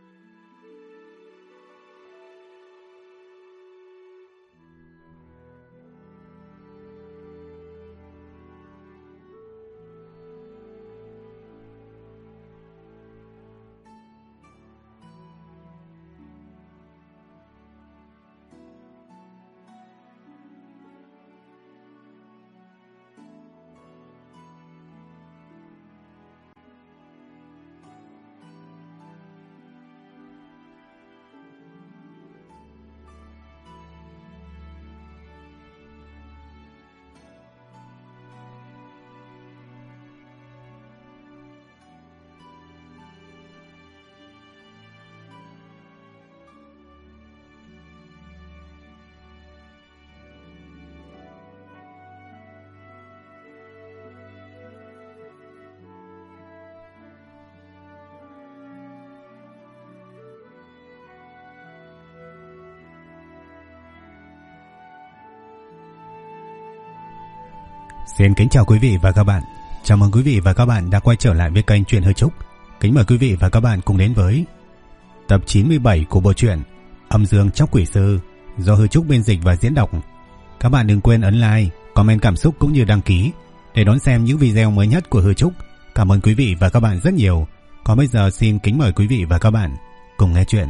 Xin kính chào quý vị và các bạn. Chào mừng quý vị và các bạn đã quay trở lại với kênh Truyện Hư Trúc. Kính mời quý vị và các bạn cùng đến với tập 97 của bộ truyện Âm Dương Tróc Quỷ Sư do Hư Trúc biên dịch và diễn đọc. Các bạn đừng quên ấn like, comment cảm xúc cũng như đăng ký để đón xem những video mới nhất của Hư Trúc. Cảm ơn quý vị và các bạn rất nhiều. Còn bây giờ xin kính mời quý vị và các bạn cùng nghe chuyện.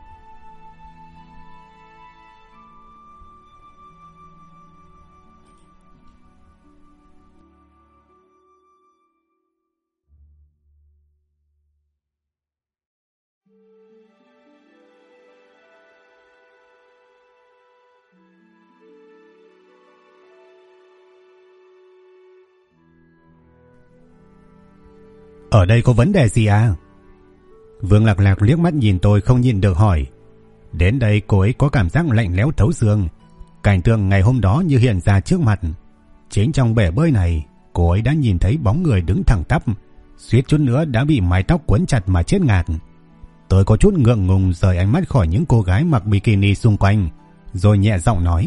Ở đây có vấn đề gì à? Vương Lạc Lạc liếc mắt nhìn tôi không nhịn được hỏi. Đến đây cô ấy có cảm giác lạnh lẽo thấu xương. Cảnh tượng ngày hôm đó như hiện ra trước mặt. Chính trong bể bơi này, cô ấy đã nhìn thấy bóng người đứng thẳng tắp, suýt chút nữa đã bị mái tóc quấn chặt mà chết ngạt. Tôi có chút ngượng ngùng rời ánh mắt khỏi những cô gái mặc bikini xung quanh, rồi nhẹ giọng nói.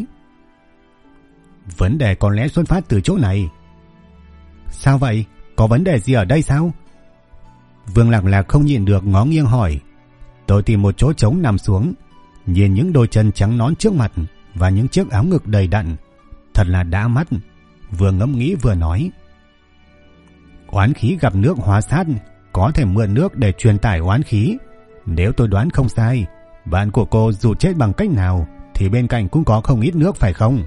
Vấn đề có lẽ xuất phát từ chỗ này. Sao vậy? Có vấn đề gì ở đây sao? Vương Lạc Lạc không nhịn được ngó nghiêng hỏi. Tôi tìm một chỗ trống nằm xuống, nhìn những đôi chân trắng nõn trước mặt và những chiếc áo ngực đầy đặn. Thật là đã mắt. Vừa ngẫm nghĩ vừa nói. Oán khí gặp nước hóa sát, có thể mượn nước để truyền tải oán khí. Nếu tôi đoán không sai, bạn của cô dù chết bằng cách nào thì bên cạnh cũng có không ít nước phải không?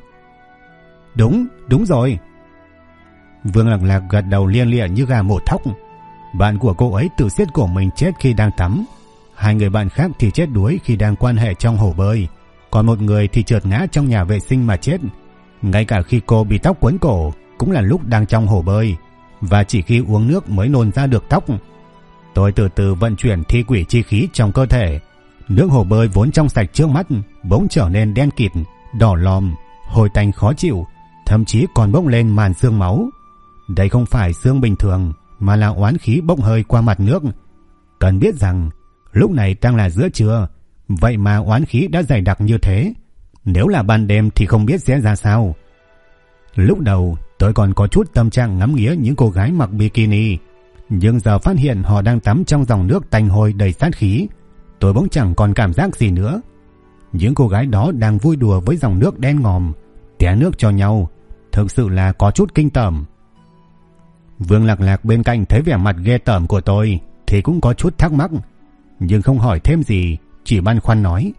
Đúng rồi. Vương Lạc Lạc gật đầu lia lịa như gà mổ thóc. Bạn của cô ấy tự giết cổ mình chết khi đang tắm. Hai người bạn khác thì chết đuối khi đang quan hệ trong hồ bơi. Còn một người thì trượt ngã trong nhà vệ sinh mà chết. Ngay cả khi cô bị tóc quấn cổ cũng là lúc đang trong hồ bơi, và chỉ khi uống nước mới nôn ra được tóc. Tôi từ từ vận chuyển thi quỷ chi khí trong cơ thể. Nước hồ bơi vốn trong sạch trước mắt bỗng trở nên đen kịt, đỏ lòm, hôi tanh khó chịu, thậm chí còn bốc lên màn xương máu. Đây không phải xương bình thường, mà là oán khí bốc hơi qua mặt nước. Cần biết rằng lúc này đang là giữa trưa, vậy mà oán khí đã dày đặc như thế. Nếu là ban đêm thì không biết sẽ ra sao. Lúc đầu tôi còn có chút tâm trạng ngắm nghía những cô gái mặc bikini, nhưng giờ phát hiện họ đang tắm trong dòng nước tanh hôi đầy sát khí, tôi bỗng chẳng còn cảm giác gì nữa. Những cô gái đó đang vui đùa với dòng nước đen ngòm, té nước cho nhau, thực sự là có chút kinh tởm. Vương Lạc Lạc bên cạnh thấy vẻ mặt ghê tởm của tôi thì cũng có chút thắc mắc, nhưng không hỏi thêm gì, chỉ băn khoăn nói.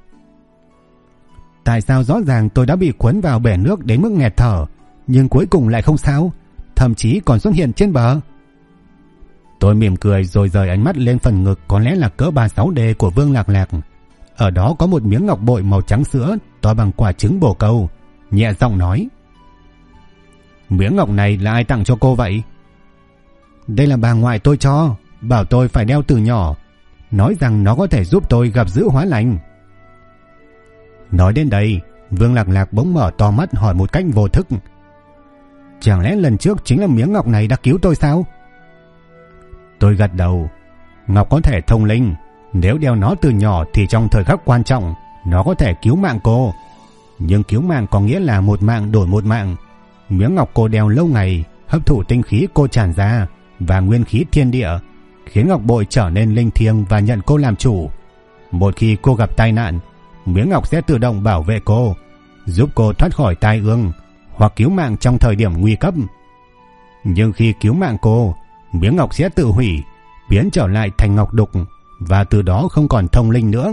Tại sao rõ ràng tôi đã bị cuốn vào bể nước đến mức nghẹt thở, nhưng cuối cùng lại không sao, thậm chí còn xuất hiện trên bờ? Tôi mỉm cười rồi rời ánh mắt lên phần ngực có lẽ là cỡ 36D của Vương Lạc Lạc. Ở đó có một miếng ngọc bội màu trắng sữa to bằng quả trứng bồ câu, nhẹ giọng nói. Miếng ngọc này là ai tặng cho cô vậy? Đây là bà ngoại tôi cho, bảo tôi phải đeo từ nhỏ, nói rằng nó có thể giúp tôi gặp dữ hóa lành. Nói đến đây, Vương Lạc Lạc bỗng mở to mắt hỏi một cách vô thức. Chẳng lẽ lần trước chính là miếng ngọc này đã cứu tôi sao? Tôi gật đầu. Ngọc có thể thông linh, nếu đeo nó từ nhỏ thì trong thời khắc quan trọng nó có thể cứu mạng cô. Nhưng cứu mạng có nghĩa là một mạng đổi một mạng. Miếng ngọc cô đeo lâu ngày hấp thụ tinh khí cô tràn ra và nguyên khí thiên địa, khiến ngọc bội trở nên linh thiêng và nhận cô làm chủ. Một khi cô gặp tai nạn, miếng ngọc sẽ tự động bảo vệ cô, giúp cô thoát khỏi tai ương hoặc cứu mạng trong thời điểm nguy cấp. Nhưng khi cứu mạng cô, miếng ngọc sẽ tự hủy, biến trở lại thành ngọc đục và từ đó không còn thông linh nữa.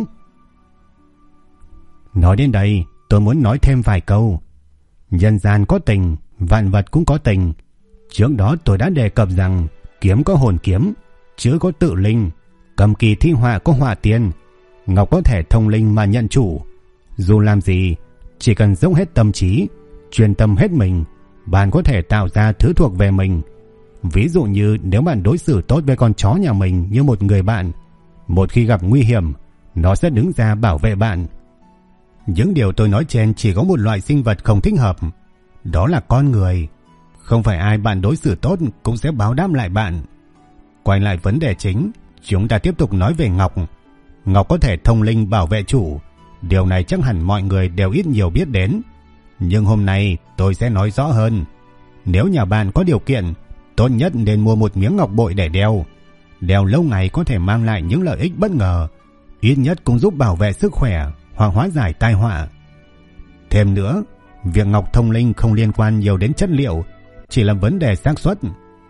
Nói đến đây, tôi muốn nói thêm vài câu. Nhân gian có tình, vạn vật cũng có tình. Trước đó tôi đã đề cập rằng kiếm có hồn kiếm, chữ có tự linh, cầm kỳ thi họa có họa tiên, ngọc có thể thông linh mà nhận chủ. Dù làm gì, chỉ cần dốc hết tâm trí, chuyên tâm hết mình, bạn có thể tạo ra thứ thuộc về mình. Ví dụ như nếu bạn đối xử tốt với con chó nhà mình như một người bạn, một khi gặp nguy hiểm, nó sẽ đứng ra bảo vệ bạn. Những điều tôi nói trên chỉ có một loại sinh vật không thích hợp, đó là con người. Không phải ai bạn đối xử tốt cũng sẽ báo đáp lại bạn. Quay lại vấn đề chính, chúng ta tiếp tục nói về ngọc. Ngọc có thể thông linh bảo vệ chủ. Điều này chắc hẳn mọi người đều ít nhiều biết đến. Nhưng hôm nay tôi sẽ nói rõ hơn. Nếu nhà bạn có điều kiện, tốt nhất nên mua một miếng ngọc bội để đeo. Đeo lâu ngày có thể mang lại những lợi ích bất ngờ, ít nhất cũng giúp bảo vệ sức khỏe hoặc hóa giải tai họa. Thêm nữa, việc ngọc thông linh không liên quan nhiều đến chất liệu, chỉ là vấn đề xác suất.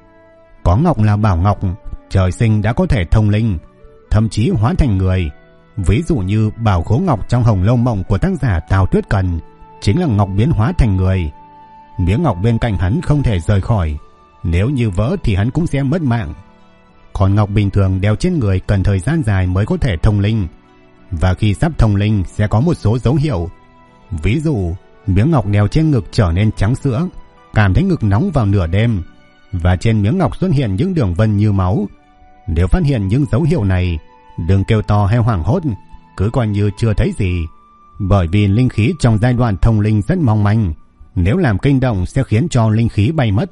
Có ngọc là bảo ngọc, trời sinh đã có thể thông linh, thậm chí hóa thành người. Ví dụ như bảo khố ngọc trong Hồng Lâu Mộng của tác giả Tào Tuyết Cần chính là ngọc biến hóa thành người. Miếng ngọc bên cạnh hắn không thể rời khỏi, nếu như vỡ thì hắn cũng sẽ mất mạng. Còn ngọc bình thường đeo trên người cần thời gian dài mới có thể thông linh, và khi sắp thông linh sẽ có một số dấu hiệu. Ví dụ, miếng ngọc đeo trên ngực trở nên trắng sữa, cảm thấy ngực nóng vào nửa đêm, và trên miếng ngọc xuất hiện những đường vân như máu. Nếu phát hiện những dấu hiệu này, đừng kêu to hay hoảng hốt, cứ coi như chưa thấy gì, bởi vì linh khí trong giai đoạn thông linh rất mong manh, nếu làm kinh động sẽ khiến cho linh khí bay mất.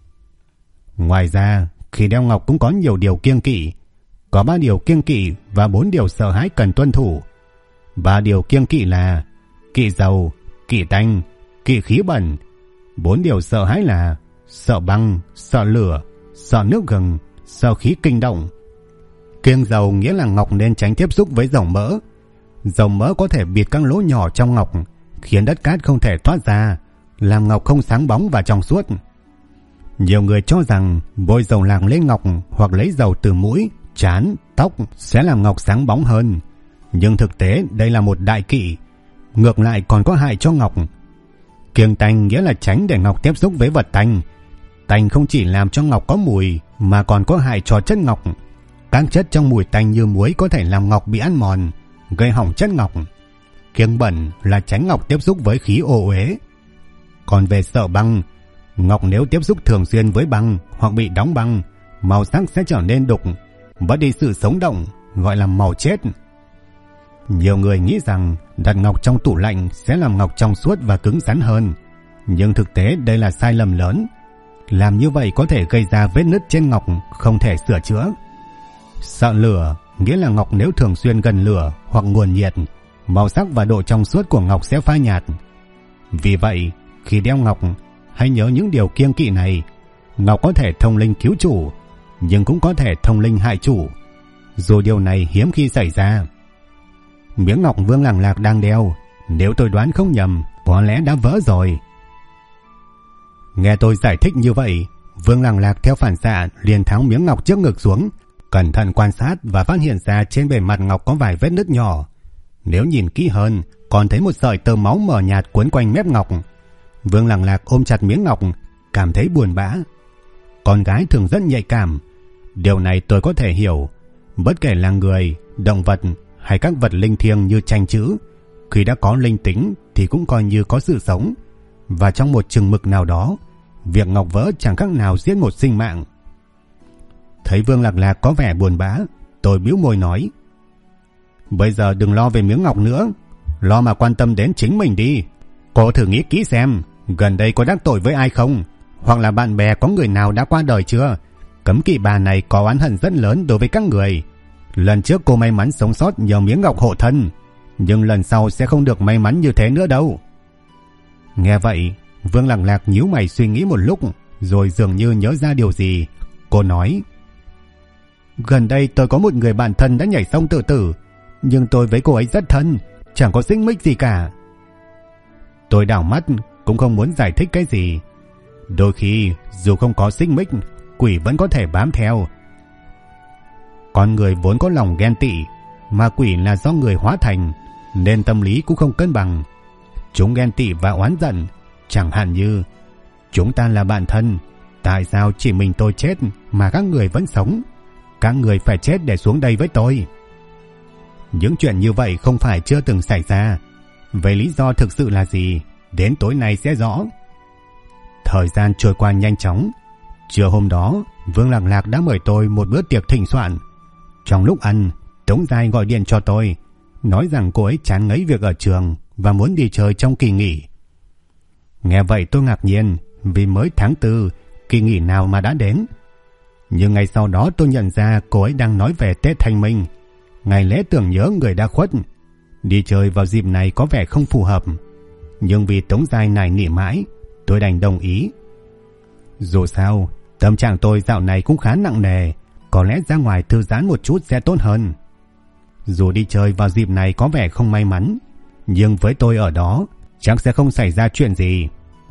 Ngoài ra, khi đeo ngọc cũng có nhiều điều kiêng kỵ. Có 3 điều kiêng kỵ và 4 điều sợ hãi cần tuân thủ. 3 điều kiêng kỵ là kỵ dầu, kỵ tanh, kỵ khí bẩn. 4 điều sợ hãi là sợ băng, sợ lửa, sợ nước gừng, sợ khí kinh động. Kiêng dầu nghĩa là ngọc nên tránh tiếp xúc với dầu mỡ. Dầu mỡ có thể bịt các lỗ nhỏ trong ngọc, khiến đất cát không thể thoát ra, làm ngọc không sáng bóng và trong suốt. Nhiều người cho rằng bôi dầu lạc lên ngọc hoặc lấy dầu từ mũi, trán, tóc sẽ làm ngọc sáng bóng hơn. Nhưng thực tế đây là một đại kỵ, ngược lại còn có hại cho ngọc. Kiêng tanh nghĩa là tránh để ngọc tiếp xúc với vật tanh. Tanh không chỉ làm cho ngọc có mùi mà còn có hại cho chất ngọc. Các chất trong mùi tanh như muối có thể làm ngọc bị ăn mòn, gây hỏng chất ngọc. Kiêng bẩn là tránh ngọc tiếp xúc với khí ô uế. Còn về sợ băng, ngọc nếu tiếp xúc thường xuyên với băng hoặc bị đóng băng, màu sắc sẽ trở nên đục, mất đi sự sống động, gọi là màu chết. Nhiều người nghĩ rằng đặt ngọc trong tủ lạnh sẽ làm ngọc trong suốt và cứng rắn hơn, nhưng thực tế đây là sai lầm lớn. Làm như vậy có thể gây ra vết nứt trên ngọc không thể sửa chữa. Sợ lửa nghĩa là ngọc nếu thường xuyên gần lửa hoặc nguồn nhiệt, màu sắc và độ trong suốt của ngọc sẽ phai nhạt. Vì vậy, khi đeo ngọc, hãy nhớ những điều kiêng kỵ này. Ngọc có thể thông linh cứu chủ, nhưng cũng có thể thông linh hại chủ, dù điều này hiếm khi xảy ra. Miếng ngọc Vương Lăng Lạc đang đeo, nếu tôi đoán không nhầm, có lẽ đã vỡ rồi. Nghe tôi giải thích như vậy, Vương Lăng Lạc theo phản xạ liền tháo miếng ngọc trước ngực xuống, cẩn thận quan sát và phát hiện ra trên bề mặt ngọc có vài vết nứt nhỏ. Nếu nhìn kỹ hơn, còn thấy một sợi tơ máu mờ nhạt quấn quanh mép ngọc. Vương Lăng Lạc ôm chặt miếng ngọc, cảm thấy buồn bã. Con gái thường rất nhạy cảm, điều này tôi có thể hiểu. Bất kể là người, động vật hay các vật linh thiêng như tranh chữ, khi đã có linh tính thì cũng coi như có sự sống, và trong một chừng mực nào đó, việc ngọc vỡ chẳng khác nào giết một sinh mạng. Thấy Vương Lạc Lạc có vẻ buồn bã, tôi bĩu môi nói: bây giờ đừng lo về miếng ngọc nữa, lo mà quan tâm đến chính mình đi. Cô thử nghĩ kỹ xem, gần đây có đắc tội với ai không, hoặc là bạn bè có người nào đã qua đời chưa? Cấm kỵ bà này có oán hận rất lớn đối với các người. Lần trước cô may mắn sống sót nhờ miếng ngọc hộ thân, nhưng lần sau sẽ không được may mắn như thế nữa đâu. Nghe vậy, Vương Lăng Lạc nhíu mày suy nghĩ một lúc, rồi dường như nhớ ra điều gì. Cô nói: gần đây tôi có một người bạn thân đã nhảy sông tự tử. Nhưng tôi với cô ấy rất thân, chẳng có xích mích gì cả. Tôi đảo mắt, cũng không muốn giải thích cái gì. Đôi khi dù không có xích mích, quỷ vẫn có thể bám theo. Con người vốn có lòng ghen tị, mà quỷ là do người hóa thành, nên tâm lý cũng không cân bằng. Chúng ghen tị và oán giận. Chẳng hạn như chúng ta là bạn thân, tại sao chỉ mình tôi chết mà các người vẫn sống? Các người phải chết để xuống đây với tôi. Những chuyện như vậy không phải chưa từng xảy ra. Về lý do thực sự là gì, đến tối nay sẽ rõ. Thời gian trôi qua nhanh chóng. Trưa hôm đó, Vương Lạc Lạc đã mời tôi một bữa tiệc thịnh soạn. Trong lúc ăn, Tống Giai gọi điện cho tôi, nói rằng cô ấy chán ngấy việc ở trường và muốn đi chơi trong kỳ nghỉ. Nghe vậy tôi ngạc nhiên, vì mới tháng 4, kỳ nghỉ nào mà đã đến. Nhưng ngày sau đó tôi nhận ra cô ấy đang nói về Tết Thanh Minh, ngày lễ tưởng nhớ người đã khuất. Đi chơi vào dịp này có vẻ không phù hợp, nhưng vì Tống Giai nài nỉ mãi, tôi đành đồng ý. Dù sao, tâm trạng tôi dạo này cũng khá nặng nề, có lẽ ra ngoài thư giãn một chút sẽ tốt hơn. Dù đi chơi vào dịp này có vẻ không may mắn, nhưng với tôi ở đó chắc sẽ không xảy ra chuyện gì.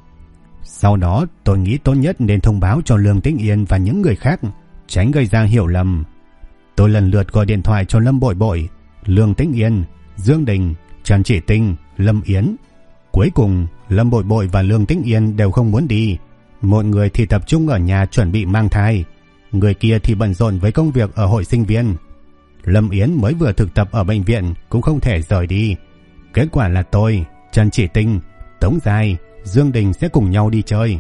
Sau đó tôi nghĩ tốt nhất nên thông báo cho Lương Tĩnh Yên và những người khác, tránh gây ra hiểu lầm. Tôi lần lượt gọi điện thoại cho Lâm Bội Bội, Lương Tĩnh Yên, Dương Đình, Trần Chỉ Tinh, Lâm Yến. Cuối cùng Lâm Bội Bội và Lương Tĩnh Yên đều không muốn đi. Một người thì tập trung ở nhà chuẩn bị mang thai, người kia thì bận rộn với công việc ở hội sinh viên. Lâm Yến mới vừa thực tập ở bệnh viện cũng không thể rời đi. Kết quả là tôi, Trần Chỉ Tinh, Tống Giai, Dương Đình sẽ cùng nhau đi chơi.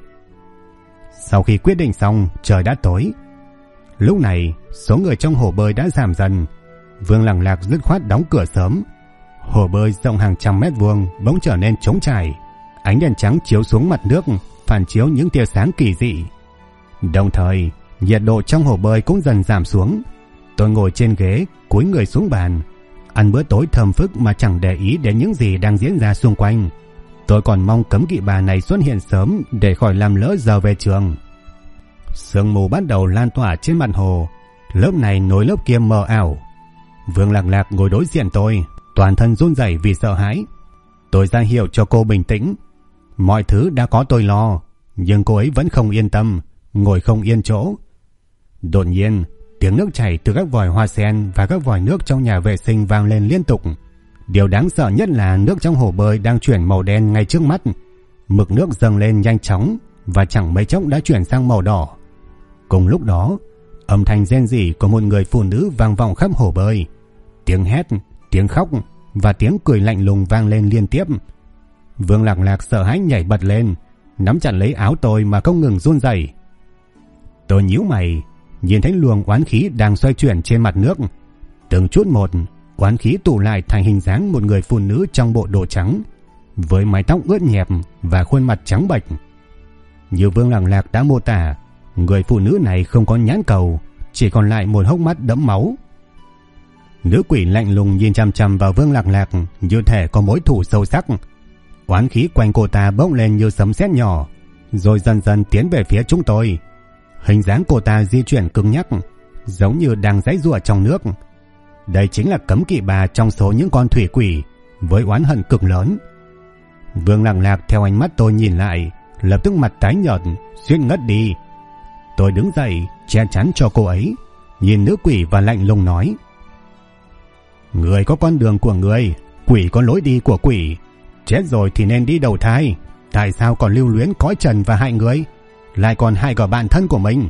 Sau khi quyết định xong, trời đã tối. Lúc này số người trong hồ bơi đã giảm dần. Vương Lạc Lạc dứt khoát đóng cửa sớm. Hồ bơi rộng hàng trăm mét vuông bỗng trở nên trống trải. Ánh đèn trắng chiếu xuống mặt nước, phản chiếu những tia sáng kỳ dị. Đồng thời nhiệt độ trong hồ bơi cũng dần giảm xuống. Tôi ngồi trên ghế, cúi người xuống bàn, ăn bữa tối thơm phức mà chẳng để ý đến những gì đang diễn ra xung quanh. Tôi còn mong cấm kỵ bà này xuất hiện sớm để khỏi làm lỡ giờ về trường. Sương mù bắt đầu lan tỏa trên mặt hồ, lớp này nối lớp kia mờ ảo. Vương Lạc Lạc ngồi đối diện tôi, toàn thân run rẩy vì sợ hãi. Tôi ra hiệu cho cô bình tĩnh. Mọi thứ đã có tôi lo, nhưng cô ấy vẫn không yên tâm, ngồi không yên chỗ. Đột nhiên, tiếng nước chảy từ các vòi hoa sen và các vòi nước trong nhà vệ sinh vang lên liên tục. Điều đáng sợ nhất là nước trong hồ bơi đang chuyển màu đen ngay trước mắt. Mực nước dâng lên nhanh chóng và chẳng mấy chốc đã chuyển sang màu đỏ. Cùng lúc đó, âm thanh rên rỉ của một người phụ nữ vang vọng khắp hồ bơi. Tiếng hét, tiếng khóc và tiếng cười lạnh lùng vang lên liên tiếp. Vương Lạc Lạc sợ hãi nhảy bật lên, nắm chặt lấy áo tôi mà không ngừng run rẩy. Tôi nhíu mày, nhìn thấy luồng oán khí đang xoay chuyển trên mặt nước. Từng chút một, oán khí tụ lại thành hình dáng một người phụ nữ trong bộ đồ trắng, với mái tóc ướt nhẹp và khuôn mặt trắng bệch. Như Vương Lạc Lạc đã mô tả, người phụ nữ này không có nhãn cầu, chỉ còn lại một hốc mắt đẫm máu. Nữ quỷ lạnh lùng nhìn chằm chằm vào Vương Lạc Lạc như thể có mối thù sâu sắc. Oán khí quanh cô ta bốc lên như sấm sét nhỏ, rồi dần dần tiến về phía chúng tôi. Hình dáng cô ta di chuyển cứng nhắc, giống như đang giãy giụa trong nước. Đây chính là cấm kỵ bà trong số những con thủy quỷ, với oán hận cực lớn. Vương Lạc Lạc theo ánh mắt tôi nhìn lại, lập tức mặt tái nhợt, suýt ngất đi. Tôi đứng dậy, che chắn cho cô ấy, nhìn nữ quỷ và lạnh lùng nói: Người có con đường của người, quỷ có lối đi của quỷ. Chết rồi thì nên đi đầu thai, tại sao còn lưu luyến cõi trần và hại người, lại còn hại cả bạn thân của mình?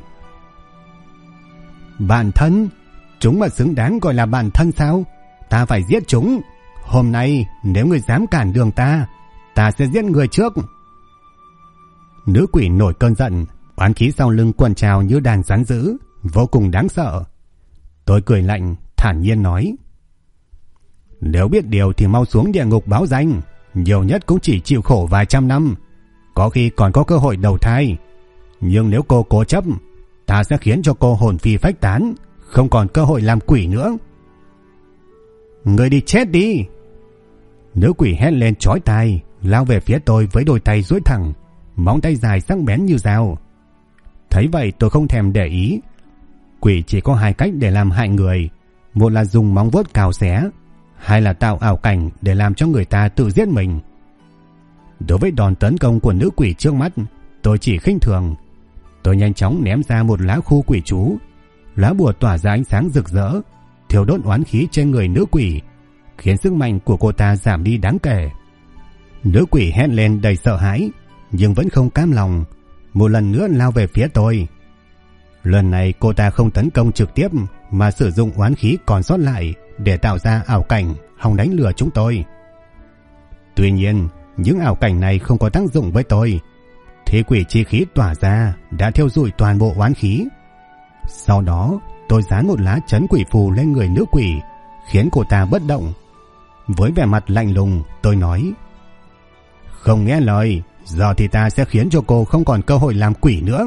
Bạn thân? Chúng mà xứng đáng gọi là bạn thân sao? Ta phải giết chúng. Hôm nay nếu người dám cản đường ta sẽ giết người trước. Nữ quỷ nổi cơn giận, oán khí sau lưng quần trào như đàn rắn dữ, vô cùng đáng sợ. Tôi cười lạnh, thản nhiên nói: Nếu biết điều thì mau xuống địa ngục báo danh, nhiều nhất cũng chỉ chịu khổ vài trăm năm, có khi còn có cơ hội đầu thai. Nhưng nếu cô cố chấp, ta sẽ khiến cho cô hồn phi phách tán, không còn cơ hội làm quỷ nữa. Người đi chết đi! Nữ quỷ hét lên chói tai, lao về phía tôi với đôi tay duỗi thẳng, móng tay dài sắc bén như dao. Thấy vậy tôi không thèm để ý. Quỷ chỉ có hai cách để làm hại người, một là dùng móng vuốt cào xé, hay là tạo ảo cảnh để làm cho người ta tự giết mình. Đối với đòn tấn công của nữ quỷ trước mắt, tôi chỉ khinh thường. Tôi nhanh chóng ném ra một lá khu quỷ chú. Lá bùa tỏa ra ánh sáng rực rỡ, thiêu đốt oán khí trên người nữ quỷ, khiến sức mạnh của cô ta giảm đi đáng kể. Nữ quỷ hét lên đầy sợ hãi, nhưng vẫn không cam lòng, một lần nữa lao về phía tôi. Lần này cô ta không tấn công trực tiếp, mà sử dụng oán khí còn sót lại để tạo ra ảo cảnh hòng đánh lừa chúng tôi. Tuy nhiên, những ảo cảnh này không có tác dụng với tôi. Thế quỷ chi khí tỏa ra đã thiêu rụi toàn bộ oán khí. Sau đó, tôi dán một lá trấn quỷ phù lên người nữ quỷ, khiến cô ta bất động. Với vẻ mặt lạnh lùng, tôi nói: "Không nghe lời, giờ thì ta sẽ khiến cho cô không còn cơ hội làm quỷ nữa."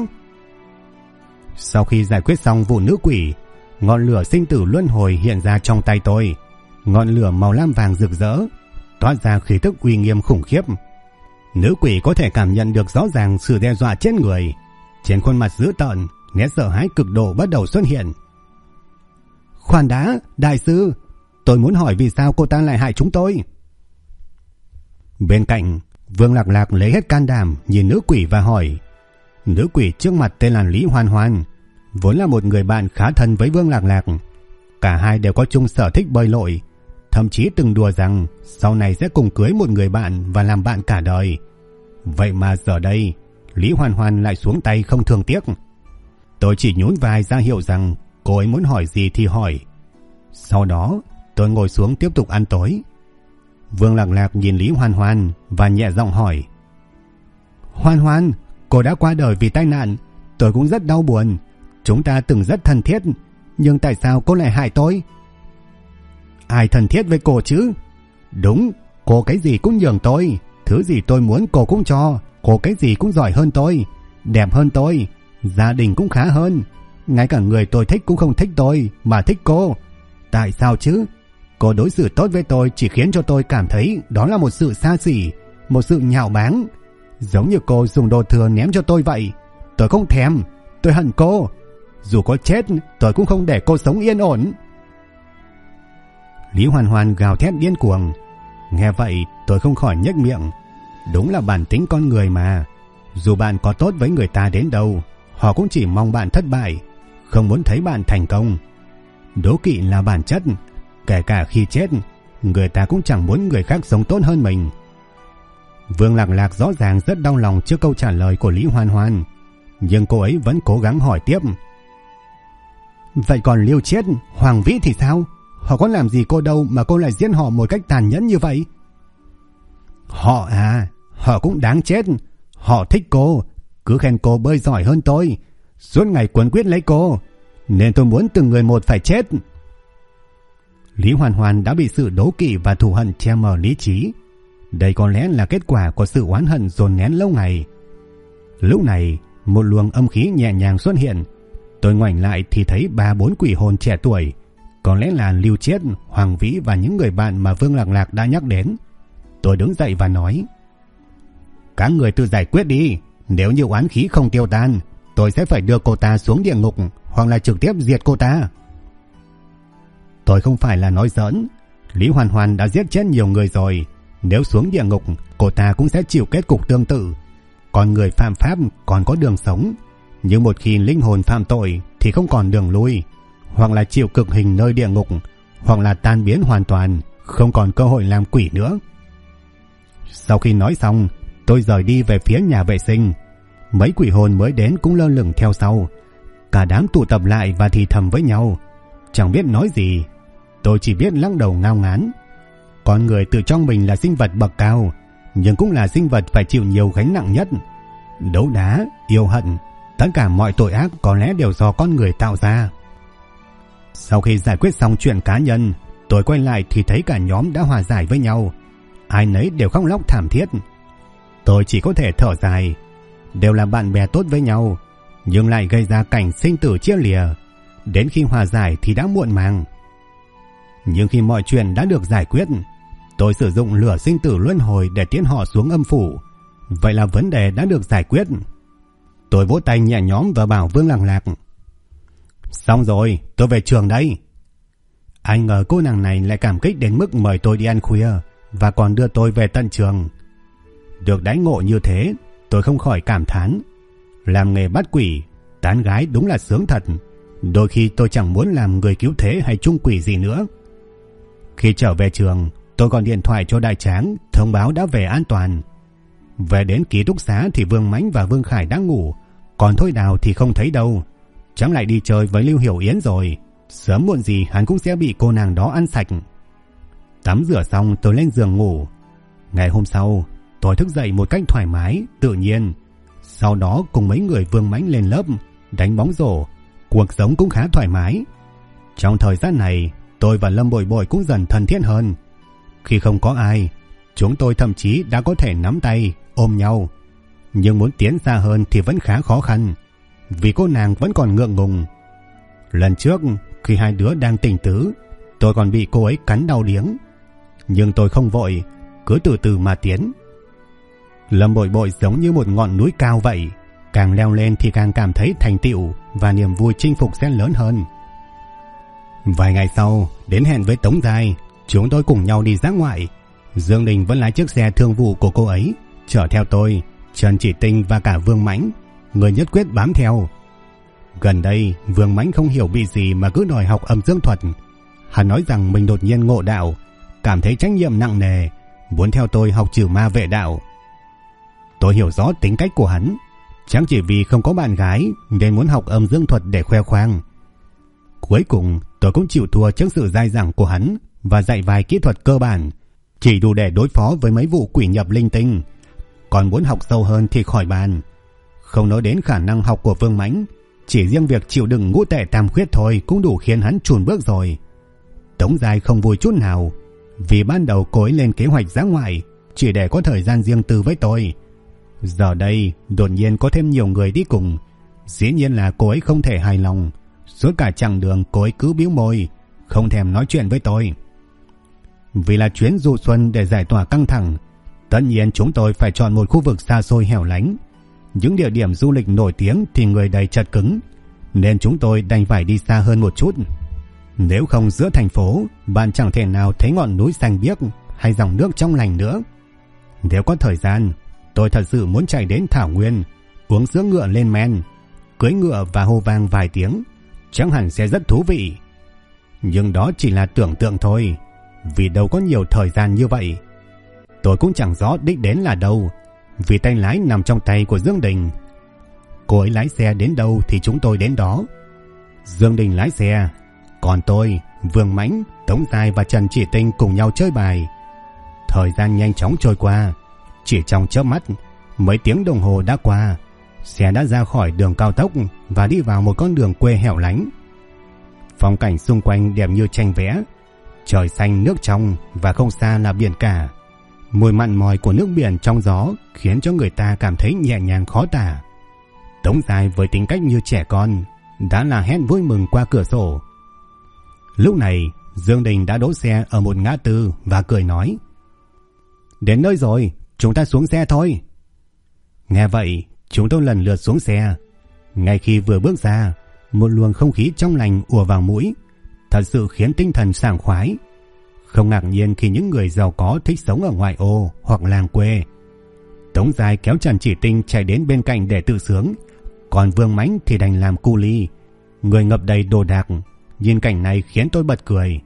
Sau khi giải quyết xong vụ nữ quỷ, ngọn lửa sinh tử luân hồi hiện ra trong tay tôi. Ngọn lửa màu lam vàng rực rỡ, toát ra khí tức uy nghiêm khủng khiếp. Nữ quỷ có thể cảm nhận được rõ ràng sự đe dọa trên người. Trên khuôn mặt dữ tợn, nét sợ hãi cực độ bắt đầu xuất hiện. "Khoan đã, đại sư, tôi muốn hỏi vì sao cô ta lại hại chúng tôi?" Bên cạnh, Vương Lạc Lạc lấy hết can đảm nhìn nữ quỷ và hỏi. Nữ quỷ trước mặt tên là Lý Hoan Hoan, vốn là một người bạn khá thân với Vương Lạc Lạc. Cả hai đều có chung sở thích bơi lội, thậm chí từng đùa rằng sau này sẽ cùng cưới một người bạn và làm bạn cả đời. Vậy mà giờ đây, Lý Hoan Hoan lại xuống tay không thương tiếc. Tôi chỉ nhún vai ra hiệu rằng cô ấy muốn hỏi gì thì hỏi. Sau đó, tôi ngồi xuống tiếp tục ăn tối. Vương Lạc Lạc nhìn Lý Hoan Hoan và nhẹ giọng hỏi: "Hoan Hoan, cô đã qua đời vì tai nạn, tôi cũng rất đau buồn. Chúng ta từng rất thân thiết, nhưng tại sao cô lại hại tôi?" "Ai thân thiết với cô chứ? Đúng, cô cái gì cũng nhường tôi, thứ gì tôi muốn cô cũng cho, cô cái gì cũng giỏi hơn tôi, đẹp hơn tôi, gia đình cũng khá hơn. Ngay cả người tôi thích cũng không thích tôi mà thích cô. Tại sao chứ? Cô đối xử tốt với tôi chỉ khiến cho tôi cảm thấy đó là một sự xa xỉ, một sự nhạo báng. Giống như cô dùng đồ thừa ném cho tôi vậy. Tôi không thèm, tôi hận cô. Dù có chết, tôi cũng không để cô sống yên ổn." Lý Hoan Hoan gào thét điên cuồng. Nghe vậy, tôi không khỏi nhếch miệng. Đúng là bản tính con người mà. Dù bạn có tốt với người ta đến đâu, họ cũng chỉ mong bạn thất bại, không muốn thấy bạn thành công. Đố kỵ là bản chất, kể cả khi chết, người ta cũng chẳng muốn người khác sống tốt hơn mình. Vương Lạc Lạc rõ ràng rất đau lòng trước câu trả lời của Lý Hoan Hoan, nhưng cô ấy vẫn cố gắng hỏi tiếp. "Vậy còn Liêu Chiết, Hoàng Vĩ thì sao? Họ có làm gì cô đâu mà cô lại giết họ một cách tàn nhẫn như vậy?" "Họ à, họ cũng đáng chết. Họ thích cô, cứ khen cô bơi giỏi hơn tôi, suốt ngày quấn quýt lấy cô, nên tôi muốn từng người một phải chết." Lý Hoan Hoan đã bị sự đố kỵ và thù hận che mờ lý trí. Đây có lẽ là kết quả của sự oán hận dồn nén lâu ngày. Lúc này, một luồng âm khí nhẹ nhàng xuất hiện. Tôi ngoảnh lại thì thấy 3-4 quỷ hồn trẻ tuổi, có lẽ là Lưu Chiết, Hoàng Vĩ và những người bạn mà Vương Lạc Lạc đã nhắc đến. Tôi đứng dậy và nói: "Các người tự giải quyết đi. Nếu như oán khí không tiêu tan, tôi sẽ phải đưa cô ta xuống địa ngục, hoặc là trực tiếp diệt cô ta." Tôi không phải là nói giỡn. Lý Hoan Hoan đã giết chết nhiều người rồi. Nếu xuống địa ngục, cô ta cũng sẽ chịu kết cục tương tự. Còn người phạm pháp còn có đường sống, nhưng một khi linh hồn phạm tội thì không còn đường lui, hoặc là chịu cực hình nơi địa ngục, hoặc là tan biến hoàn toàn, không còn cơ hội làm quỷ nữa. Sau khi nói xong, tôi rời đi về phía nhà vệ sinh. Mấy quỷ hồn mới đến cũng lơ lửng theo sau. Cả đám tụ tập lại và thì thầm với nhau, chẳng biết nói gì. Tôi chỉ biết lắc đầu ngao ngán. Con người tự trong mình là sinh vật bậc cao, nhưng cũng là sinh vật phải chịu nhiều gánh nặng nhất. Đấu đá, yêu hận, tất cả mọi tội ác có lẽ đều do con người tạo ra. Sau khi giải quyết xong chuyện cá nhân, tôi quay lại thì thấy cả nhóm đã hòa giải với nhau. Ai nấy đều khóc lóc thảm thiết. Tôi chỉ có thể thở dài. Đều là bạn bè tốt với nhau, nhưng lại gây ra cảnh sinh tử chia lìa. Đến khi hòa giải thì đã muộn màng. Nhưng khi mọi chuyện đã được giải quyết, tôi sử dụng lửa sinh tử luân hồi để tiến họ xuống âm phủ. Vậy là vấn đề đã được giải quyết. Tôi vỗ tay nhẹ nhõm và bảo Vương Lạc Lạc: "Xong rồi, tôi về trường đây." Ai ngờ cô nàng này lại cảm kích đến mức mời tôi đi ăn khuya và còn đưa tôi về tận trường. Được đãi ngộ như thế, tôi không khỏi cảm thán. Làm nghề bắt quỷ, tán gái đúng là sướng thật. Đôi khi tôi chẳng muốn làm người cứu thế hay chung quỷ gì nữa. Khi trở về trường, tôi còn điện thoại cho Đại Tráng thông báo đã về an toàn. Về đến ký túc xá thì Vương Mãnh và Vương Khải đang ngủ, còn Thôi Đào thì không thấy đâu. Chẳng lại đi chơi với Lưu Hiểu Yến rồi. Sớm muộn gì hắn cũng sẽ bị cô nàng đó ăn sạch. Tắm rửa xong tôi lên giường ngủ. Ngày hôm sau tôi thức dậy một cách thoải mái, tự nhiên. Sau đó cùng mấy người Vương Mãnh lên lớp đánh bóng rổ. Cuộc sống cũng khá thoải mái. Trong thời gian này tôi và Lâm Bội Bội cũng dần thân thiết hơn. Khi không có ai, chúng tôi thậm chí đã có thể nắm tay, ôm nhau. Nhưng muốn tiến xa hơn thì vẫn khá khó khăn, vì cô nàng vẫn còn ngượng ngùng. Lần trước khi hai đứa đang tình tứ, tôi còn bị cô ấy cắn đau điếng. Nhưng tôi không vội, cứ từ từ mà tiến. Lâm Bội Bội giống như một ngọn núi cao vậy, càng leo lên thì càng cảm thấy thành tựu và niềm vui chinh phục sẽ lớn hơn. Vài ngày sau, đến hẹn với Tống Giai, chúng tôi cùng nhau đi dã ngoại. Dương Đình vẫn lái chiếc xe thương vụ của cô ấy, chở theo tôi, Trần Chỉ Tinh và cả Vương Mãnh, người nhất quyết bám theo. Gần đây, Vương Mãnh không hiểu bị gì mà cứ đòi học âm dương thuật. Hắn nói rằng mình đột nhiên ngộ đạo, cảm thấy trách nhiệm nặng nề, muốn theo tôi học trừ ma vệ đạo. Tôi hiểu rõ tính cách của hắn, chẳng chỉ vì không có bạn gái nên muốn học âm dương thuật để khoe khoang. Cuối cùng tôi cũng chịu thua trước sự dai dẳng của hắn và dạy vài kỹ thuật cơ bản, chỉ đủ để đối phó với mấy vụ quỷ nhập linh tinh. Còn muốn học sâu hơn thì khỏi bàn. Không nói đến khả năng học của Vương Mãnh, chỉ riêng việc chịu đựng ngũ tệ tam khuyết thôi cũng đủ khiến hắn chùn bước rồi. Tống Giai không vui chút nào, vì ban đầu cô ấy lên kế hoạch dã ngoại chỉ để có thời gian riêng tư với tôi. Giờ đây đột nhiên có thêm nhiều người đi cùng, dĩ nhiên là cô ấy không thể hài lòng. Suốt cả chặng đường cô ấy cứ bĩu môi, không thèm nói chuyện với tôi. Vì là chuyến du xuân để giải tỏa căng thẳng, tất nhiên chúng tôi phải chọn một khu vực xa xôi hẻo lánh. Những địa điểm du lịch nổi tiếng thì người đầy chật cứng, nên chúng tôi đành phải đi xa hơn một chút. Nếu không giữa thành phố, bạn chẳng thể nào thấy ngọn núi xanh biếc hay dòng nước trong lành nữa. Nếu có thời gian, tôi thật sự muốn chạy đến thảo nguyên, uống sữa ngựa lên men, cưỡi ngựa và hô vang vài tiếng, chắc hẳn sẽ rất thú vị. Nhưng đó chỉ là tưởng tượng thôi, vì đâu có nhiều thời gian như vậy. Tôi cũng chẳng rõ đích đến là đâu, vì tay lái nằm trong tay của Dương Đình. Cô ấy lái xe đến đâu thì chúng tôi đến đó. Dương Đình lái xe, còn tôi, Vương Mãnh, Tống Giai và Trần Chỉ Tinh cùng nhau chơi bài. Thời gian nhanh chóng trôi qua, chỉ trong chớp mắt, mấy tiếng đồng hồ đã qua, xe đã ra khỏi đường cao tốc và đi vào một con đường quê hẻo lánh. Phong cảnh xung quanh đẹp như tranh vẽ, trời xanh nước trong và không xa là biển cả. Mùi mặn mòi của nước biển trong gió khiến cho người ta cảm thấy nhẹ nhàng khó tả. Tống Giai với tính cách như trẻ con đã là hét vui mừng qua cửa sổ. Lúc này Dương Đình đã đỗ xe ở một ngã tư và cười nói: "Đến nơi rồi, chúng ta xuống xe thôi." Nghe vậy, chúng tôi lần lượt xuống xe. Ngay khi vừa bước ra, một luồng không khí trong lành ùa vào mũi, thật sự khiến tinh thần sảng khoái. Không ngạc nhiên khi những người giàu có thích sống ở ngoại ô hoặc làng quê. Tống Giai kéo Trần Chỉ Tinh chạy đến bên cạnh để tự sướng, còn Vương Mãnh thì đành làm cu ly, người ngập đầy đồ đạc. Nhìn cảnh này khiến tôi bật cười.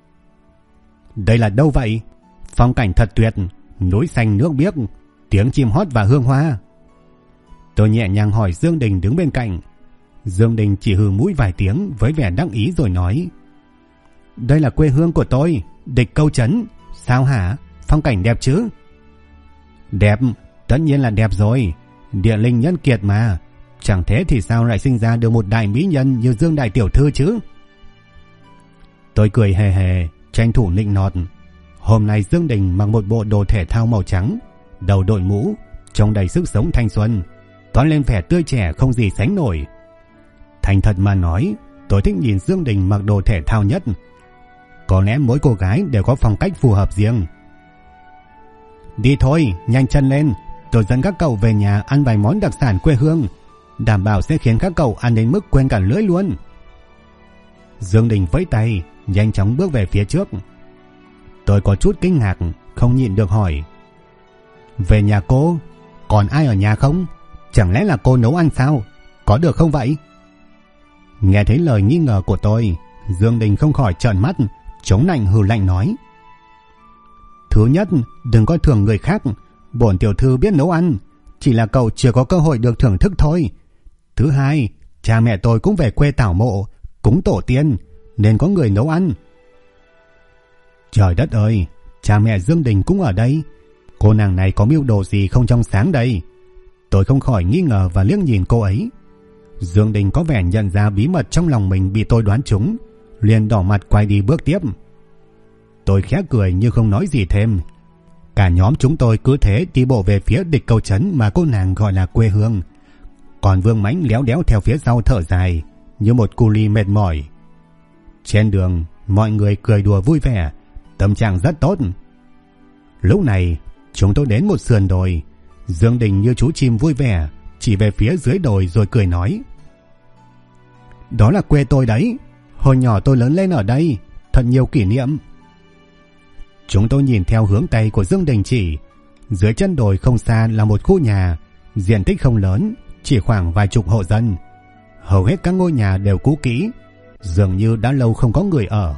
Đây là đâu vậy? Phong cảnh thật tuyệt, núi xanh nước biếc, tiếng chim hót và hương hoa. Tôi nhẹ nhàng hỏi Dương Đình đứng bên cạnh. Dương Đình chỉ hừ mũi vài tiếng với vẻ đắc ý rồi nói: "Đây là quê hương của tôi, Địch Câu Trấn. Sao hả? Phong cảnh đẹp chứ?" "Đẹp, tất nhiên là đẹp rồi. Địa linh nhân kiệt mà. Chẳng thế thì sao lại sinh ra được một đại mỹ nhân như Dương đại tiểu thư chứ?" Tôi cười hề hề, tranh thủ nịnh nọt. Hôm nay Dương Đình mặc một bộ đồ thể thao màu trắng, đầu đội mũ, trông đầy sức sống thanh xuân, toát lên vẻ tươi trẻ không gì sánh nổi. Thành thật mà nói, tôi thích nhìn Dương Đình mặc đồ thể thao nhất. Có lẽ mỗi cô gái đều có phong cách phù hợp riêng. "Đi thôi, nhanh chân lên, tôi dẫn các cậu về nhà ăn vài món đặc sản quê hương, đảm bảo sẽ khiến các cậu ăn đến mức quên cả lưỡi luôn." Dương Đình vẫy tay, nhanh chóng bước về phía trước. Tôi có chút kinh ngạc, không nhịn được hỏi: Về nhà cô, còn ai ở nhà không? Chẳng lẽ là cô nấu ăn sao? Có được không vậy? Nghe thấy lời nghi ngờ của tôi, Dương Đình không khỏi trợn mắt, chống nạnh hừ lạnh nói: Thứ nhất, đừng coi thường người khác, bổn tiểu thư biết nấu ăn, chỉ là cậu chưa có cơ hội được thưởng thức thôi. Thứ hai, cha mẹ tôi cũng về quê tảo mộ, cúng tổ tiên, nên có người nấu ăn. Trời đất ơi, cha mẹ Dương Đình cũng ở đây, cô nàng này có mưu đồ gì không trong sáng đây? Tôi không khỏi nghi ngờ và liếc nhìn cô ấy. Dương Đình có vẻ nhận ra bí mật trong lòng mình bị tôi đoán trúng, liền đỏ mặt quay đi bước tiếp. Tôi khẽ cười nhưng không nói gì thêm. Cả nhóm chúng tôi cứ thế đi bộ về phía Địch Câu trấn mà cô nàng gọi là quê hương. Còn Vương Mãnh léo đéo theo phía sau thở dài như một cu ly mệt mỏi. Trên đường mọi người cười đùa vui vẻ, tâm trạng rất tốt. Lúc này chúng tôi đến một sườn đồi. Dương Đình như chú chim vui vẻ chỉ về phía dưới đồi rồi cười nói: Đó là quê tôi đấy, hồi nhỏ tôi lớn lên ở đây, thật nhiều kỷ niệm. Chúng tôi nhìn theo hướng tay của Dương Đình chỉ. Dưới chân đồi không xa là một khu nhà, diện tích không lớn, chỉ khoảng vài chục hộ dân. Hầu hết các ngôi nhà đều cũ kỹ, dường như đã lâu không có người ở.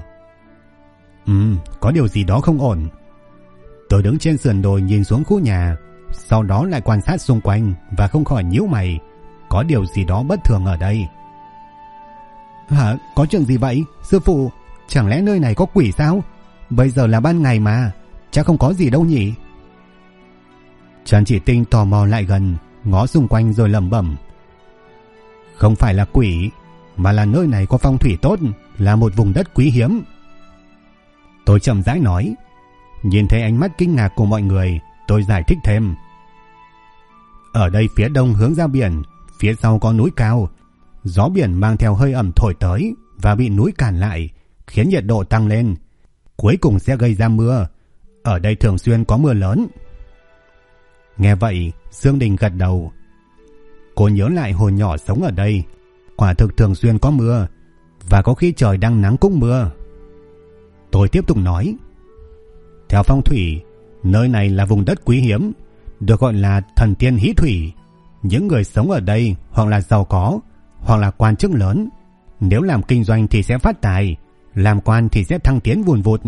Có điều gì đó không ổn. Tôi đứng trên sườn đồi nhìn xuống khu nhà, sau đó lại quan sát xung quanh và không khỏi nhíu mày. Có điều gì đó bất thường ở đây. Hả? Có chuyện gì vậy? Sư phụ, chẳng lẽ nơi này có quỷ sao? Bây giờ là ban ngày mà, chắc không có gì đâu nhỉ? Trần Chỉ Tinh tò mò lại gần, ngó xung quanh rồi lẩm bẩm: Không phải là quỷ, mà là nơi này có phong thủy tốt, là một vùng đất quý hiếm. Tôi chậm rãi nói. Nhìn thấy ánh mắt kinh ngạc của mọi người, tôi giải thích thêm: Ở đây phía đông hướng ra biển, phía sau có núi cao, gió biển mang theo hơi ẩm thổi tới và bị núi cản lại, khiến nhiệt độ tăng lên, cuối cùng sẽ gây ra mưa. Ở đây thường xuyên có mưa lớn. Nghe vậy, Dương Đình gật đầu. Cô nhớ lại hồi nhỏ sống ở đây, quả thực thường xuyên có mưa, và có khi trời đang nắng cũng mưa. Tôi tiếp tục nói: Theo phong thủy, nơi này là vùng đất quý hiếm, được gọi là thần tiên hí thủy. Những người sống ở đây hoặc là giàu có, hoặc là quan chức lớn. Nếu làm kinh doanh thì sẽ phát tài, làm quan thì sẽ thăng tiến vùn vụt.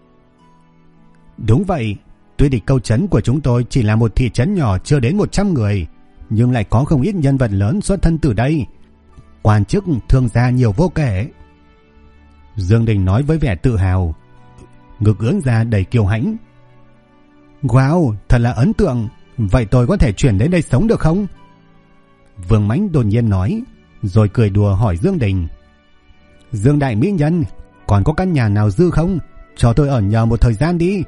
Đúng vậy, tuy Địch Câu trấn của chúng tôi chỉ là một thị trấn nhỏ chưa đến 100 người, nhưng lại có không ít nhân vật lớn xuất thân từ đây. Quan chức, thương gia nhiều vô kể. Dương Đình nói với vẻ tự hào, ngực ưỡn ra đầy kiêu hãnh. Wow, thật là ấn tượng. Vậy tôi có thể chuyển đến đây sống được không? Vương Mãnh đột nhiên nói, rồi cười đùa hỏi Dương Đình: Dương đại mỹ nhân, còn có căn nhà nào dư không? Cho tôi ở nhờ một thời gian đi.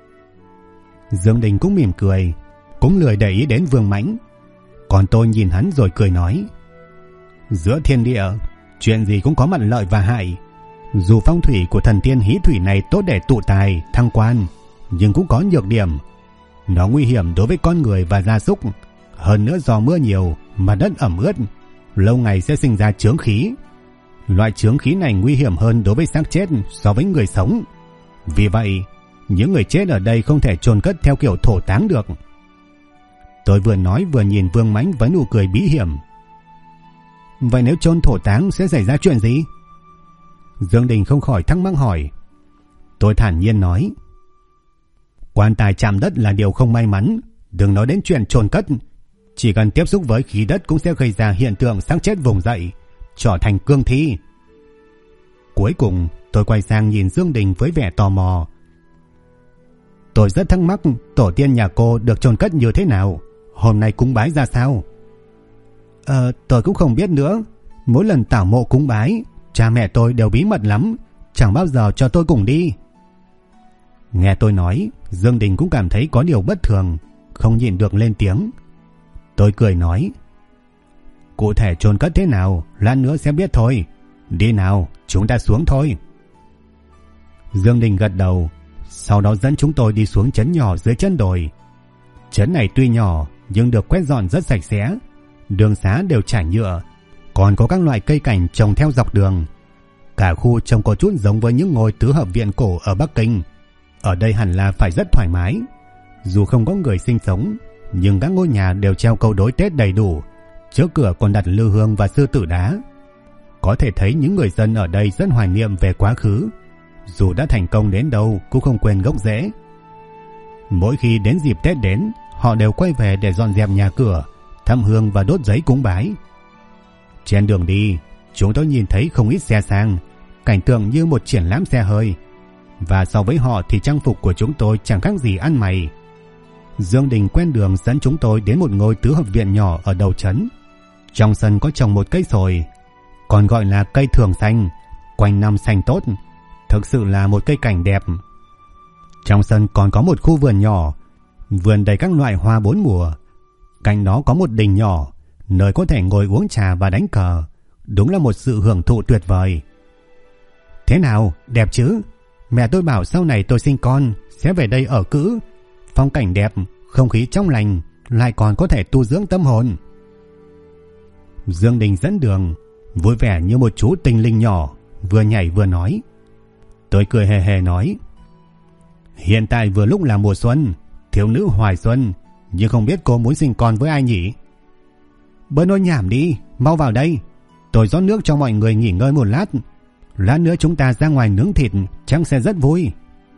Dương Đình cũng mỉm cười, cũng lười để ý đến Vương Mãnh. Còn tôi nhìn hắn rồi cười nói: Giữa thiên địa, chuyện gì cũng có mặt lợi và hại. Dù phong thủy của thần tiên hí thủy này tốt để tụ tài, thăng quan, nhưng cũng có nhược điểm. Nó nguy hiểm đối với con người và gia súc. Hơn nữa do mưa nhiều, mà đất ẩm ướt, lâu ngày sẽ sinh ra chướng khí. Loại chướng khí này nguy hiểm hơn đối với xác chết so với người sống. Vì vậy, những người chết ở đây không thể chôn cất theo kiểu thổ táng được. Tôi vừa nói vừa nhìn Vương Mãnh với nụ cười bí hiểm. Vậy nếu chôn thổ táng sẽ xảy ra chuyện gì? Dương Đình không khỏi thắc mắc hỏi. Tôi thản nhiên nói: Quan tài chạm đất là điều không may mắn, đừng nói đến chuyện chôn cất. Chỉ cần tiếp xúc với khí đất cũng sẽ gây ra hiện tượng xác chết vùng dậy, trở thành cương thi. Cuối cùng tôi quay sang nhìn Dương Đình với vẻ tò mò. Tôi rất thắc mắc tổ tiên nhà cô được chôn cất như thế nào, hôm nay cúng bái ra sao? Tôi cũng không biết nữa. Mỗi lần tảo mộ cúng bái, cha mẹ tôi đều bí mật lắm, chẳng bao giờ cho tôi cùng đi. Nghe tôi nói, Dương Đình cũng cảm thấy có điều bất thường, không nhịn được lên tiếng. Tôi cười nói: Cụ thể chôn cất thế nào, lát nữa sẽ biết thôi. Đi nào, chúng ta xuống thôi. Dương Đình gật đầu, sau đó dẫn chúng tôi đi xuống trấn nhỏ dưới chân đồi. Trấn này tuy nhỏ nhưng được quét dọn rất sạch sẽ, đường xá đều trải nhựa, còn có các loại cây cảnh trồng theo dọc đường. Cả khu trông có chút giống với những ngôi tứ hợp viện cổ ở Bắc Kinh. Ở đây hẳn là phải rất thoải mái. Dù không có người sinh sống, nhưng các ngôi nhà đều treo câu đối Tết đầy đủ. Trước cửa còn đặt lư hương và sư tử đá. Có thể thấy những người dân ở đây rất hoài niệm về quá khứ. Dù đã thành công đến đâu cũng không quên gốc rễ. Mỗi khi đến dịp Tết đến, họ đều quay về để dọn dẹp nhà cửa, thắp hương và đốt giấy cúng bái. Trên đường đi, chúng tôi nhìn thấy không ít xe sang, cảnh tượng như một triển lãm xe hơi. Và so với họ thì trang phục của chúng tôi chẳng khác gì ăn mày. Dương Đình quen đường dẫn chúng tôi đến một ngôi tứ hợp viện nhỏ ở đầu trấn. Trong sân có trồng một cây sồi, còn gọi là cây thường xanh, quanh năm xanh tốt, thực sự là một cây cảnh đẹp. Trong sân còn có một khu vườn nhỏ, vườn đầy các loại hoa bốn mùa. Cạnh đó có một đình nhỏ, nơi có thể ngồi uống trà và đánh cờ. Đúng là một sự hưởng thụ tuyệt vời. Thế nào, đẹp chứ? Mẹ tôi bảo sau này tôi sinh con sẽ về đây ở cữ. Phong cảnh đẹp, không khí trong lành, lại còn có thể tu dưỡng tâm hồn. Dương Đình dẫn đường, vui vẻ như một chú tinh linh nhỏ, vừa nhảy vừa nói. Tôi cười hề hề nói, hiện tại vừa lúc là mùa xuân, thiếu nữ hoài xuân, nhưng không biết cô muốn sinh con với ai nhỉ? Bớt nói nhảm đi, mau vào đây. Tôi rót nước cho mọi người nghỉ ngơi một lát. Lát nữa chúng ta ra ngoài nướng thịt, chắc sẽ rất vui.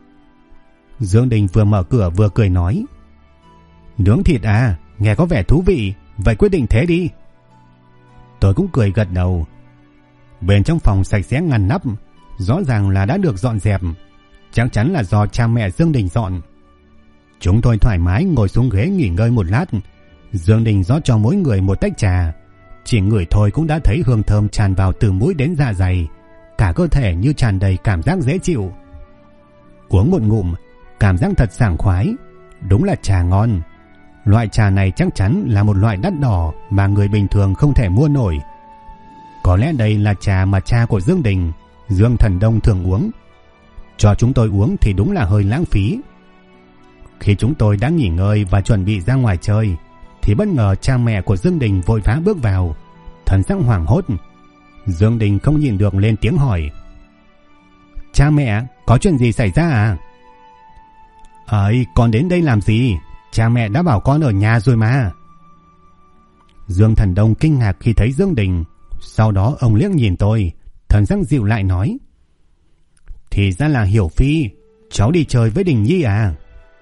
Dương Đình vừa mở cửa vừa cười nói, nướng thịt à, nghe có vẻ thú vị, vậy quyết định thế đi. Tôi cũng cười gật đầu. Bên trong phòng sạch sẽ ngăn nắp, rõ ràng là đã được dọn dẹp, chắc chắn là do cha mẹ Dương Đình dọn. Chúng tôi thoải mái ngồi xuống ghế nghỉ ngơi một lát. Dương Đình rót cho mỗi người một tách trà. Chỉ ngửi thôi cũng đã thấy hương thơm tràn vào từ mũi đến dạ dày, cả cơ thể như tràn đầy cảm giác dễ chịu. Uống một ngụm, cảm giác thật sảng khoái. Đúng là trà ngon. Loại trà này chắc chắn là một loại đắt đỏ mà người bình thường không thể mua nổi. Có lẽ đây là trà mà cha của Dương Đình, Dương Thần Đông thường uống. Cho chúng tôi uống thì đúng là hơi lãng phí. Khi chúng tôi đã nghỉ ngơi và chuẩn bị ra ngoài chơi, thì bất ngờ cha mẹ của Dương Đình vội vã bước vào, thần sắc hoảng hốt. Dương Đình không nhìn được lên tiếng hỏi, cha mẹ, có chuyện gì xảy ra à? Ấy, con đến đây làm gì? Cha mẹ đã bảo con ở nhà rồi mà. Dương Thần Đông kinh ngạc khi thấy Dương Đình. Sau đó ông liếc nhìn tôi, thần sắc dịu lại nói, thì ra là Hiểu Phi, cháu đi chơi với Đình Nhi à?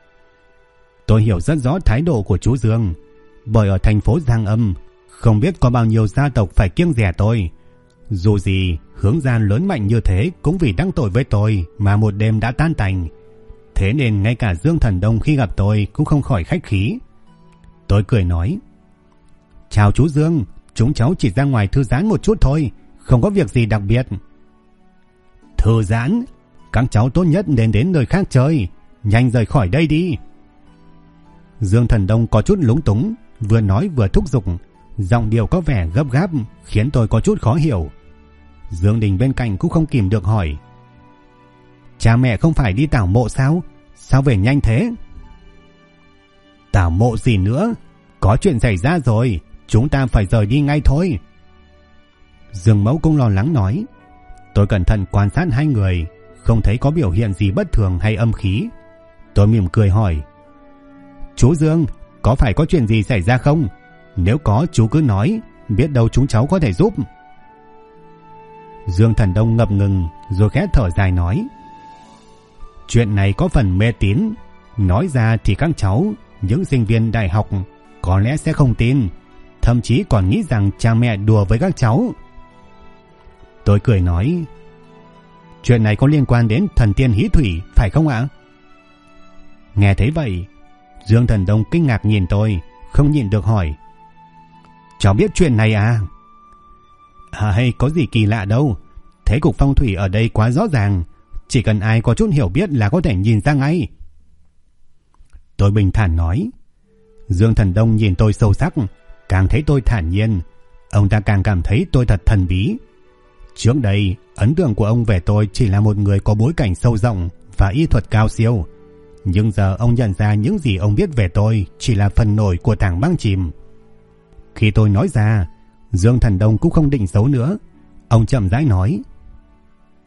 Tôi hiểu rất rõ thái độ của chú Dương, bởi ở thành phố Giang Âm không biết có bao nhiêu gia tộc phải kiêng dè tôi. Dù gì Hướng Giang lớn mạnh như thế cũng vì đắc tội với tôi mà một đêm đã tan tành. Thế nên ngay cả Dương Thần Đông khi gặp tôi cũng không khỏi khách khí. Tôi cười nói, chào chú Dương, chúng cháu chỉ ra ngoài thư giãn một chút thôi, không có việc gì đặc biệt. Thư giãn? Các cháu tốt nhất nên đến nơi khác chơi, nhanh rời khỏi đây đi. Dương Thần Đông có chút lúng túng, vừa nói vừa thúc giục, giọng điệu có vẻ gấp gáp, khiến tôi có chút khó hiểu. Dương Đình bên cạnh cũng không kìm được hỏi, cha mẹ không phải đi tảo mộ sao? Sao về nhanh thế? Tảo mộ gì nữa? Có chuyện xảy ra rồi, chúng ta phải rời đi ngay thôi. Dương Mẫu cũng lo lắng nói. Tôi cẩn thận quan sát hai người, không thấy có biểu hiện gì bất thường hay âm khí. Tôi mỉm cười hỏi, chú Dương, có phải có chuyện gì xảy ra không? Nếu có chú cứ nói, biết đâu chúng cháu có thể giúp. Dương Thần Đông ngập ngừng rồi khẽ thở dài nói, chuyện này có phần mê tín, nói ra thì các cháu, những sinh viên đại học có lẽ sẽ không tin, thậm chí còn nghĩ rằng cha mẹ đùa với các cháu. Tôi cười nói, chuyện này có liên quan đến thần tiên hí thủy phải không ạ? Nghe thấy vậy, Dương Thần Đông kinh ngạc nhìn tôi, không nhịn được hỏi, cháu biết chuyện này à? Hay có gì kỳ lạ đâu, thế cục phong thủy ở đây quá rõ ràng, chỉ cần ai có chút hiểu biết là có thể nhìn ra ngay. Tôi bình thản nói. Dương Thần Đông nhìn tôi sâu sắc, càng thấy tôi thản nhiên, ông ta càng cảm thấy tôi thật thần bí. Trước đây, ấn tượng của ông về tôi chỉ là một người có bối cảnh sâu rộng và y thuật cao siêu, nhưng giờ ông nhận ra những gì ông biết về tôi chỉ là phần nổi của tảng băng chìm. Khi tôi nói ra, Dương Thần Đông cũng không định giấu nữa, ông chậm rãi nói,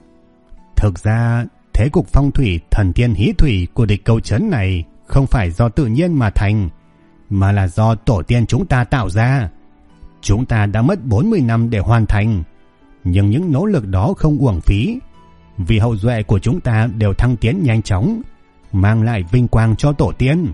Thực ra, thế cục phong thủy thần tiên hí thủy của địch Câu Trấn này không phải do tự nhiên mà thành, mà là do tổ tiên chúng ta tạo ra. Chúng ta đã mất 40 năm để hoàn thành, nhưng những nỗ lực đó không uổng phí, vì hậu duệ của chúng ta đều thăng tiến nhanh chóng, mang lại vinh quang cho tổ tiên.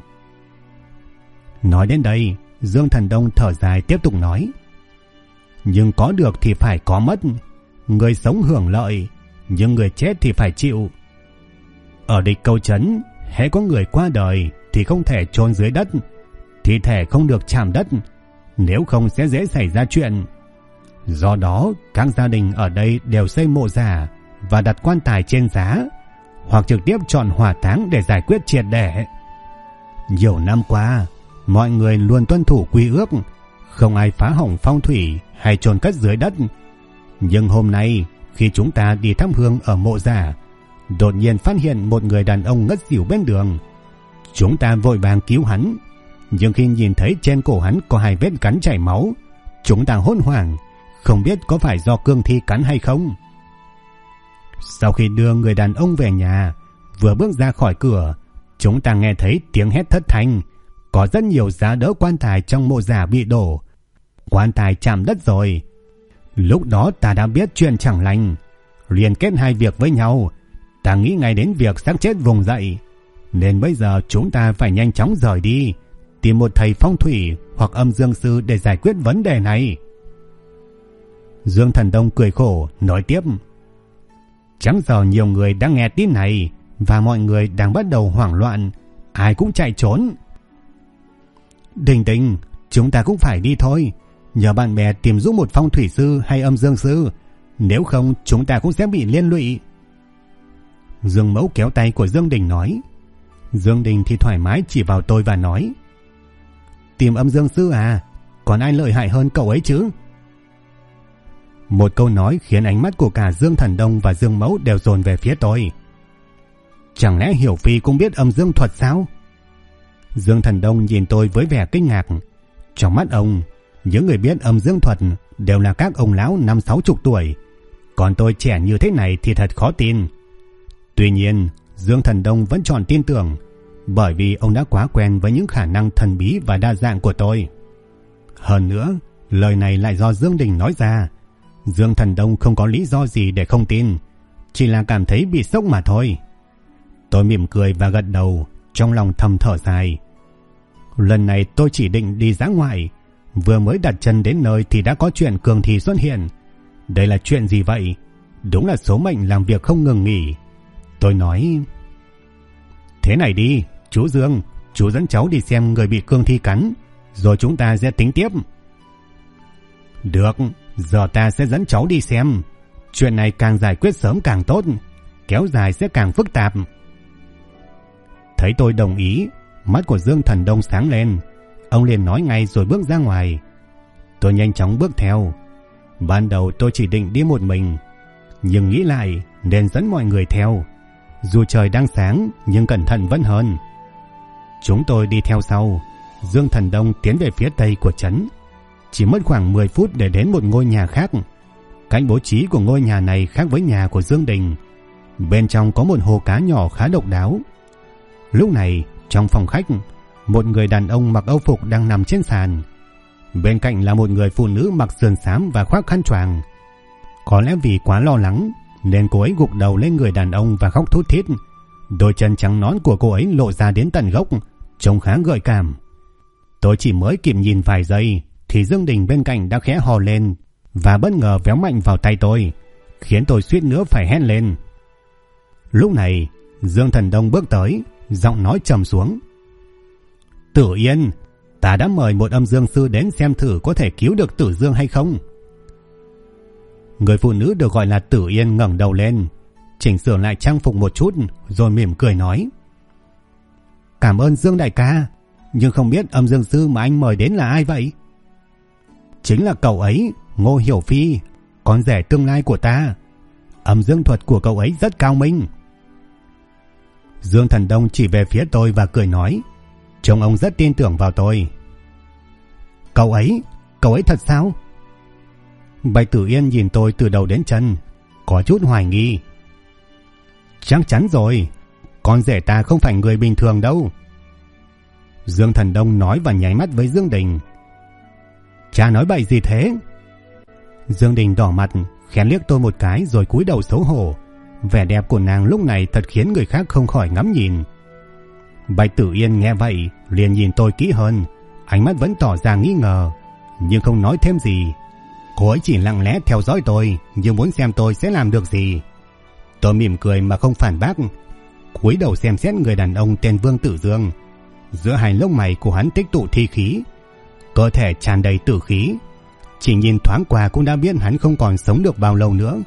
Nói đến đây, Dương Thần Đông thở dài tiếp tục nói: nhưng có được thì phải có mất, người sống hưởng lợi, nhưng người chết thì phải chịu. Ở địch Câu Trấn, hễ có người qua đời thì không thể chôn dưới đất, thi thể không được chạm đất, nếu không sẽ dễ xảy ra chuyện. Do đó, các gia đình ở đây đều xây mộ giả và đặt quan tài trên giá, hoặc trực tiếp chọn hỏa táng để giải quyết triệt để. Nhiều năm qua, mọi người luôn tuân thủ quy ước, không ai phá hỏng phong thủy hay chôn cất dưới đất. Nhưng hôm nay, khi chúng ta đi thắp hương ở mộ giả, đột nhiên phát hiện một người đàn ông ngất xỉu bên đường. Chúng ta vội vàng cứu hắn, nhưng khi nhìn thấy trên cổ hắn có 2 vết cắn chảy máu, chúng ta hốt hoảng, không biết có phải do cương thi cắn hay không. Sau khi đưa người đàn ông về nhà, vừa bước ra khỏi cửa, chúng ta nghe thấy tiếng hét thất thanh, có rất nhiều giá đỡ quan tài trong mộ giả bị đổ. Quan tài chạm đất rồi. Lúc đó ta đã biết chuyện chẳng lành, liên kết 2 việc với nhau, ta nghĩ ngay đến việc xác chết vùng dậy, nên bây giờ chúng ta phải nhanh chóng rời đi, tìm một thầy phong thủy hoặc âm dương sư để giải quyết vấn đề này. Dương Thần Đông cười khổ nói tiếp: chẳng giờ nhiều người đã nghe tin này và mọi người đang bắt đầu hoảng loạn, ai cũng chạy trốn. Đình Đình, chúng ta cũng phải đi thôi, nhờ bạn bè tìm giúp một phong thủy sư hay âm dương sư, nếu không chúng ta cũng sẽ bị liên lụy. Dương Mẫu kéo tay của Dương Đình nói. Dương Đình thì thoải mái chỉ vào tôi và nói: tìm âm dương sư à, còn ai lợi hại hơn cậu ấy chứ? Một câu nói khiến ánh mắt của cả Dương Thần Đông và Dương Mẫu đều dồn về phía tôi. Chẳng lẽ Hiểu Phi cũng biết âm dương thuật sao? Dương Thần Đông nhìn tôi với vẻ kinh ngạc. Trong mắt ông, những người biết âm dương thuật đều là các ông lão 50-60 tuổi, còn tôi trẻ như thế này thì thật khó tin. Tuy nhiên, Dương Thần Đông vẫn chọn tin tưởng, bởi vì ông đã quá quen với những khả năng thần bí và đa dạng của tôi. Hơn nữa, lời này lại do Dương Đình nói ra. Dương Thần Đông không có lý do gì để không tin, chỉ là cảm thấy bị sốc mà thôi. Tôi mỉm cười và gật đầu, trong lòng thầm thở dài. Lần này tôi chỉ định đi dã ngoại, vừa mới đặt chân đến nơi thì đã có chuyện cường thi xuất hiện. Đây là chuyện gì vậy? Đúng là số mệnh làm việc không ngừng nghỉ. Tôi nói: thế này đi, chú Dương, chú dẫn cháu đi xem người bị cương thi cắn, rồi chúng ta sẽ tính tiếp. Được, giờ ta sẽ dẫn cháu đi xem. Chuyện này càng giải quyết sớm càng tốt, kéo dài sẽ càng phức tạp. Thấy tôi đồng ý, mắt của Dương Thần Đông sáng lên. Ông liền nói ngay rồi bước ra ngoài. Tôi nhanh chóng bước theo. Ban đầu tôi chỉ định đi một mình, nhưng nghĩ lại nên dẫn mọi người theo. Dù trời đang sáng nhưng cẩn thận vẫn hơn. Chúng tôi đi theo sau. Dương Thần Đông tiến về phía tây của trấn. Chỉ mất khoảng 10 phút để đến một ngôi nhà khác. Cách bố trí của ngôi nhà này khác với nhà của Dương Đình. Bên trong có một hồ cá nhỏ khá độc đáo. Lúc này, trong phòng khách, một người đàn ông mặc âu phục đang nằm trên sàn. Bên cạnh là một người phụ nữ mặc sườn xám và khoác khăn choàng. Có lẽ vì quá lo lắng nên cô ấy gục đầu lên người đàn ông và khóc thút thít. Đôi chân trắng nõn của cô ấy lộ ra đến tận gốc, trông khá gợi cảm. Tôi chỉ mới kịp nhìn vài giây thì Dương Đình bên cạnh đã khẽ hò lên và bất ngờ véo mạnh vào tay tôi, khiến tôi suýt nữa phải hét lên. Lúc này, Dương Thần Đông bước tới, giọng nói trầm xuống: Tử Yên, ta đã mời một âm dương sư đến xem thử có thể cứu được Tử Dương hay không. Người phụ nữ được gọi là Tử Yên ngẩng đầu lên, chỉnh sửa lại trang phục một chút rồi mỉm cười nói: Cảm ơn Dương đại ca, nhưng không biết âm dương sư mà anh mời đến là ai vậy? Chính là cậu ấy, Ngô Hiểu Phi, con rể tương lai của ta. Âm dương thuật của cậu ấy rất cao minh. Dương Thần Đông chỉ về phía tôi và cười nói, trông ông rất tin tưởng vào tôi. Cậu ấy thật sao? Bạch Tử Yên nhìn tôi từ đầu đến chân, có chút hoài nghi. Chắc chắn rồi, con rể ta không phải người bình thường đâu. Dương Thần Đông nói và nháy mắt với Dương Đình. Cha nói bậy gì thế? Dương Đình đỏ mặt, khẽ liếc tôi một cái rồi cúi đầu xấu hổ. Vẻ đẹp của nàng lúc này thật khiến người khác không khỏi ngắm nhìn. Bạch Tử Yên nghe vậy liền nhìn tôi kỹ hơn, ánh mắt vẫn tỏ ra nghi ngờ, nhưng không nói thêm gì. Cô ấy chỉ lặng lẽ theo dõi tôi, như muốn xem tôi sẽ làm được gì. Tôi mỉm cười mà không phản bác, cúi đầu xem xét người đàn ông tên Vương Tử Dương. Giữa hai lông mày của hắn tích tụ thi khí, cơ thể tràn đầy tử khí, chỉ nhìn thoáng qua cũng đã biết hắn không còn sống được bao lâu nữa.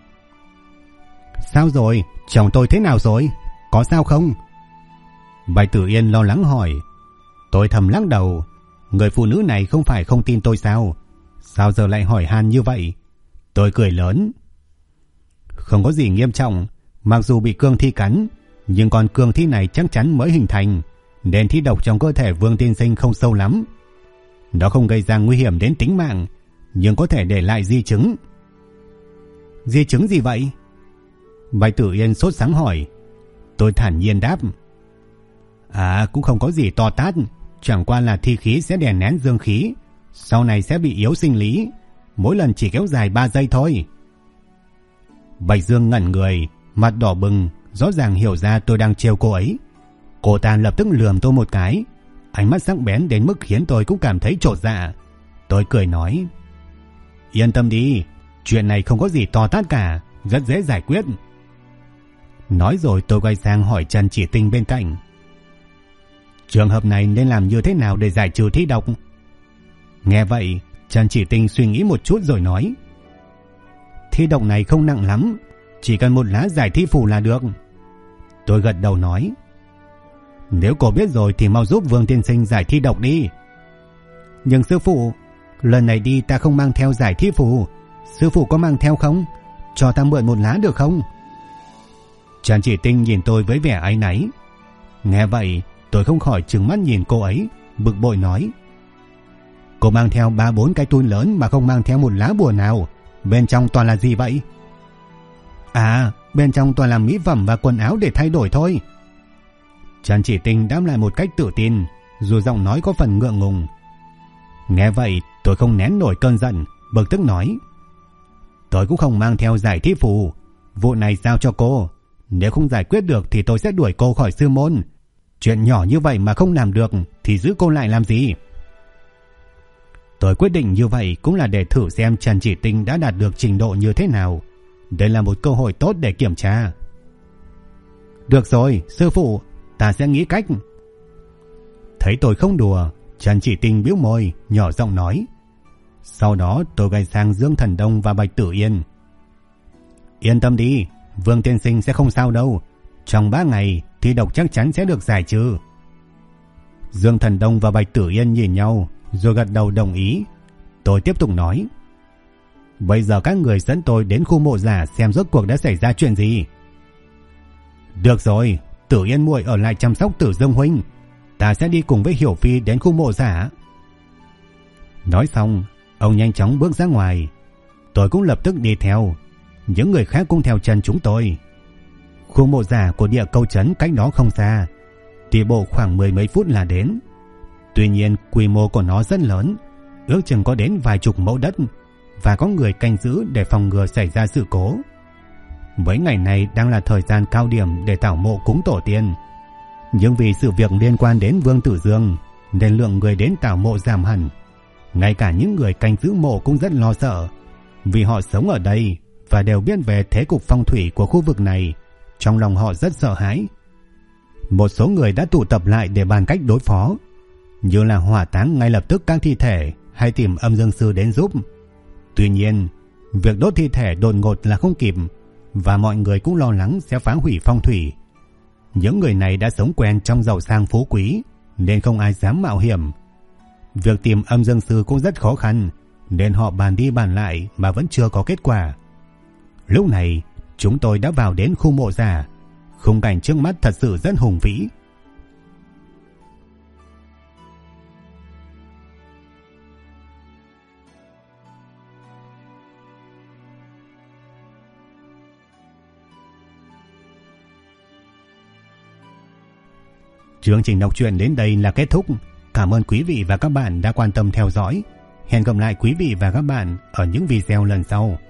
Sao rồi? Chồng tôi thế nào rồi? Có sao không? Bạch Tử Yên lo lắng hỏi. Tôi thầm lắc đầu. Người phụ nữ này không phải không tin tôi sao? Sao giờ lại hỏi han như vậy? Tôi cười lớn. Không có gì nghiêm trọng. Mặc dù bị cương thi cắn, nhưng con cương thi này chắc chắn mới hình thành, nên thi độc trong cơ thể Vương tiên sinh không sâu lắm. Nó không gây ra nguy hiểm đến tính mạng, nhưng có thể để lại di chứng. Di chứng gì vậy? Bạch Tử Yên sốt sắng hỏi. Tôi thản nhiên đáp. Cũng không có gì to tát, chẳng qua là thi khí sẽ đè nén dương khí, sau này sẽ bị yếu sinh lý, mỗi lần chỉ kéo dài 3 giây thôi. Bạch Dương ngẩn người, mặt đỏ bừng, rõ ràng hiểu ra tôi đang trêu cô ấy. Cô ta lập tức lườm tôi một cái, ánh mắt sắc bén đến mức khiến tôi cũng cảm thấy chột dạ. Tôi cười nói. Yên tâm đi, chuyện này không có gì to tát cả, rất dễ giải quyết. Nói rồi tôi quay sang hỏi Trần Chỉ Tinh bên cạnh. Trường hợp này nên làm như thế nào để giải trừ thi độc? Nghe vậy, Trần Chỉ Tinh suy nghĩ một chút rồi nói. Thi độc này không nặng lắm, chỉ cần một lá giải thi phù là được. Tôi gật đầu nói. Nếu cô biết rồi thì mau giúp Vương tiên sinh giải thi độc đi. Nhưng sư phụ, lần này đi ta không mang theo giải thi phù. Sư phụ có mang theo không? Cho ta mượn một lá được không? Trần Chỉ Tinh nhìn tôi với vẻ áy náy. Nghe vậy, tôi không khỏi trừng mắt nhìn cô ấy, bực bội nói. Cô mang theo 3-4 cái túi lớn mà không mang theo một lá bùa nào, bên trong toàn là gì vậy? Bên trong toàn là mỹ phẩm và quần áo để thay đổi thôi. Trần Chỉ Tinh đáp lại một cách tự tin, dù giọng nói có phần ngượng ngùng. Nghe vậy, tôi không nén nổi cơn giận, bực tức nói. Tôi cũng không mang theo giải thi phù, vụ này giao cho cô. Nếu không giải quyết được thì tôi sẽ đuổi cô khỏi sư môn. Chuyện nhỏ như vậy mà không làm được thì giữ cô lại làm gì? Tôi quyết định như vậy cũng là để thử xem Trần Chỉ Tinh đã đạt được trình độ như thế nào. Đây là một cơ hội tốt để kiểm tra. Được rồi, sư phụ, ta sẽ nghĩ cách. Thấy tôi không đùa, Trần Chỉ Tinh bĩu môi, nhỏ giọng nói. Sau đó tôi quay sang Dương Thần Đông và Bạch Tử Yên. Yên tâm đi, Vương tiên sinh sẽ không sao đâu. Trong 3 ngày thi độc chắc chắn sẽ được giải trừ. Dương Thần Đông và Bạch Tử Yên nhìn nhau rồi gật đầu đồng ý. Tôi tiếp tục nói. Bây giờ các người dẫn tôi đến khu mộ giả xem rốt cuộc đã xảy ra chuyện gì. Được rồi, Tử Yên muội ở lại chăm sóc Tử Dương huynh, ta sẽ đi cùng với Hiểu Phi đến khu mộ giả. Nói xong, ông nhanh chóng bước ra ngoài. Tôi cũng lập tức đi theo. Những người khác cũng theo chân chúng tôi. Khu mộ giả của địa câu trấn cách đó không xa, đi bộ khoảng 10 mấy phút là đến. Tuy nhiên quy mô của nó rất lớn, ước chừng có đến vài chục mẫu đất, và có người canh giữ để phòng ngừa xảy ra sự cố. Mấy ngày này đang là thời gian cao điểm để tảo mộ cúng tổ tiên, nhưng vì sự việc liên quan đến Vương Tử Dương nên lượng người đến tảo mộ giảm hẳn. Ngay cả những người canh giữ mộ cũng rất lo sợ, vì họ sống ở đây và đều biết về thế cục phong thủy của khu vực này. Trong lòng họ rất sợ hãi. Một số người đã tụ tập lại để bàn cách đối phó, như là hỏa táng ngay lập tức các thi thể hay tìm âm dương sư đến giúp. Tuy nhiên, việc đốt thi thể đột ngột là không kịp, và mọi người cũng lo lắng sẽ phá hủy phong thủy. Những người này đã sống quen trong giàu sang phú quý nên không ai dám mạo hiểm. Việc tìm âm dương sư cũng rất khó khăn, nên họ bàn đi bàn lại mà vẫn chưa có kết quả. Lúc này chúng tôi đã vào đến khu mộ giả. Khung cảnh trước mắt thật sự rất hùng vĩ. Chương trình đọc truyện đến đây là kết thúc. Cảm ơn quý vị và các bạn đã quan tâm theo dõi. Hẹn gặp lại quý vị và các bạn ở những video lần sau.